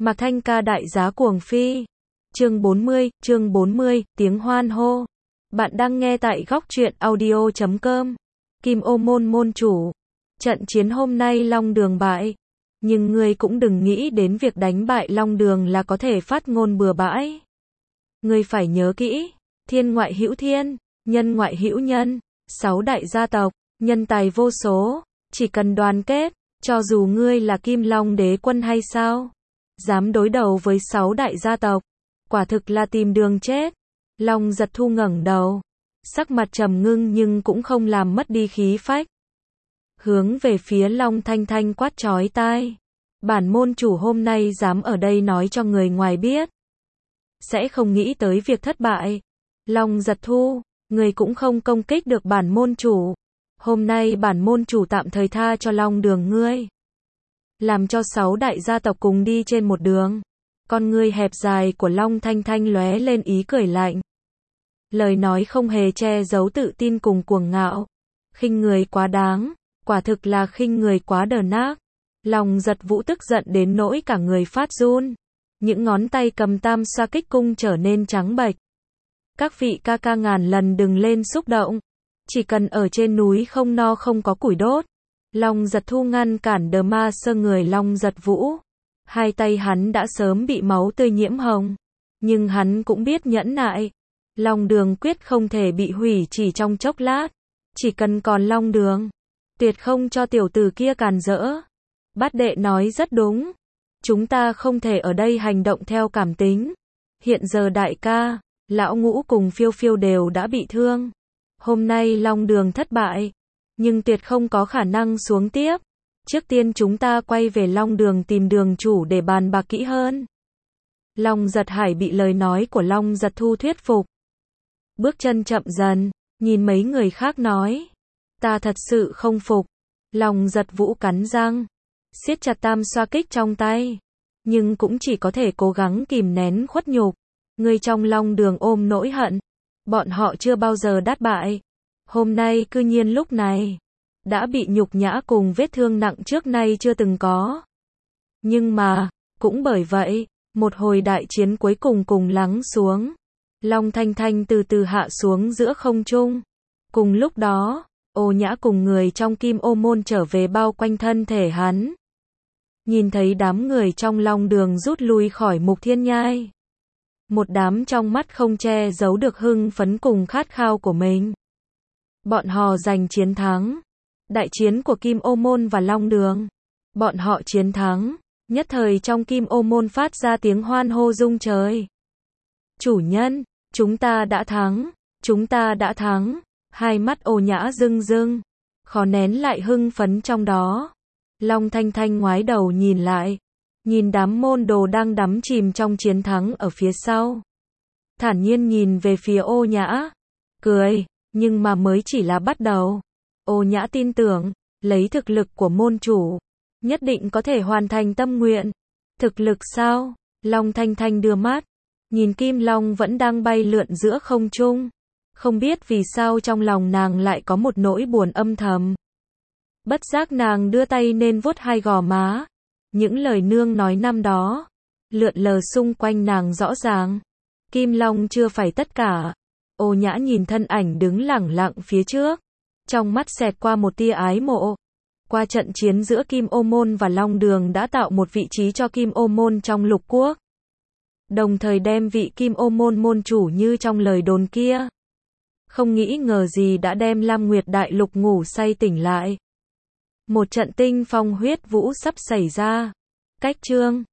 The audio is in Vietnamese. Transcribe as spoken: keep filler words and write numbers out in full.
Mạc Thanh ca đại giá cuồng phi. Chương bốn mươi, chương bốn mươi, tiếng hoan hô. Bạn đang nghe tại góc truyện audio chấm com. Kim Ô Môn môn chủ. Trận chiến hôm nay Long Đường bại. Nhưng ngươi cũng đừng nghĩ đến việc đánh bại Long Đường là có thể phát ngôn bừa bãi. Ngươi phải nhớ kỹ, thiên ngoại hữu thiên, nhân ngoại hữu nhân, sáu đại gia tộc, nhân tài vô số, chỉ cần đoàn kết, cho dù ngươi là Kim Long đế quân hay sao, dám đối đầu với sáu đại gia tộc, quả thực là tìm đường chết. Long Giật Thu ngẩng đầu, sắc mặt trầm ngưng nhưng cũng không làm mất đi khí phách. Hướng về phía Long Thanh Thanh quát chói tai. Bản môn chủ hôm nay dám ở đây nói cho người ngoài biết. Sẽ không nghĩ tới việc thất bại. Long Giật Thu, người cũng không công kích được bản môn chủ. Hôm nay bản môn chủ tạm thời tha cho Long Đường ngươi. Làm cho sáu đại gia tộc cùng đi trên một đường. Con ngươi hẹp dài của Long Thanh Thanh lóe lên ý cười lạnh. Lời nói không hề che giấu tự tin cùng cuồng ngạo. Khinh người quá đáng, quả thực là khinh người quá đờ nác. Long Giật Vũ tức giận đến nỗi cả người phát run. Những ngón tay cầm tam xoa kích cung trở nên trắng bệch. Các vị ca ca ngàn lần đừng lên xúc động. Chỉ cần ở trên núi không no không có củi đốt. Long Giật Thu ngăn cản đờ ma sơ người Long Giật Vũ. Hai tay hắn đã sớm bị máu tươi nhiễm hồng. Nhưng hắn cũng biết nhẫn nại. Long Đường quyết không thể bị hủy chỉ trong chốc lát. Chỉ cần còn Long Đường, tuyệt không cho tiểu tử kia càn rỡ. Bát đệ nói rất đúng. Chúng ta không thể ở đây hành động theo cảm tính. Hiện giờ đại ca, lão ngũ cùng phiêu phiêu đều đã bị thương. Hôm nay Long Đường thất bại, nhưng tuyệt không có khả năng xuống tiếp. Trước tiên chúng ta quay về Long Đường tìm đường chủ để bàn bạc kỹ hơn. Long Giật Hải bị lời nói của Long Giật Thu thuyết phục. Bước chân chậm dần, nhìn mấy người khác nói. Ta thật sự không phục. Long Giật Vũ cắn răng, siết chặt tam xoa kích trong tay. Nhưng cũng chỉ có thể cố gắng kìm nén khuất nhục. Người trong Long Đường ôm nỗi hận. Bọn họ chưa bao giờ đát bại. Hôm nay cư nhiên lúc này đã bị nhục nhã cùng vết thương nặng trước nay chưa từng có. Nhưng mà, cũng bởi vậy, một hồi đại chiến cuối cùng cùng lắng xuống. Long Thanh Thanh từ từ hạ xuống giữa không trung. Cùng lúc đó, Ô Nhã cùng người trong Kim Ô Môn trở về bao quanh thân thể hắn. Nhìn thấy đám người trong Long Đường rút lui khỏi Mục Thiên Nhai. Một đám trong mắt không che giấu được hưng phấn cùng khát khao của mình. Bọn họ giành chiến thắng. Đại chiến của Kim Ô Môn và Long Đường. Bọn họ chiến thắng. Nhất thời trong Kim Ô Môn phát ra tiếng hoan hô rung trời. Chủ nhân, chúng ta đã thắng. Chúng ta đã thắng. Hai mắt Ô Nhã rưng rưng. Khó nén lại hưng phấn trong đó. Long Thanh Thanh ngoái đầu nhìn lại. Nhìn đám môn đồ đang đắm chìm trong chiến thắng ở phía sau. Thản nhiên nhìn về phía Ô Nhã. Cười, nhưng mà mới chỉ là bắt đầu. Ô Nhã tin tưởng, lấy thực lực của môn chủ, nhất định có thể hoàn thành tâm nguyện. Thực lực sao? Long Thanh Thanh đưa mắt, nhìn Kim Long vẫn đang bay lượn giữa không trung. Không biết vì sao trong lòng nàng lại có một nỗi buồn âm thầm. Bất giác nàng đưa tay nên vuốt hai gò má. Những lời nương nói năm đó, lượn lờ xung quanh nàng rõ ràng. Kim Long chưa phải tất cả. Ô Nhã nhìn thân ảnh đứng lẳng lặng phía trước. Trong mắt xẹt qua một tia ái mộ. Qua trận chiến giữa Kim Ô Môn và Long Đường đã tạo một vị trí cho Kim Ô Môn trong lục quốc. Đồng thời đem vị Kim Ô Môn môn chủ như trong lời đồn kia. Không nghĩ ngờ gì đã đem Lam Nguyệt Đại Lục ngủ say tỉnh lại. Một trận tinh phong huyết vũ sắp xảy ra. Cách chương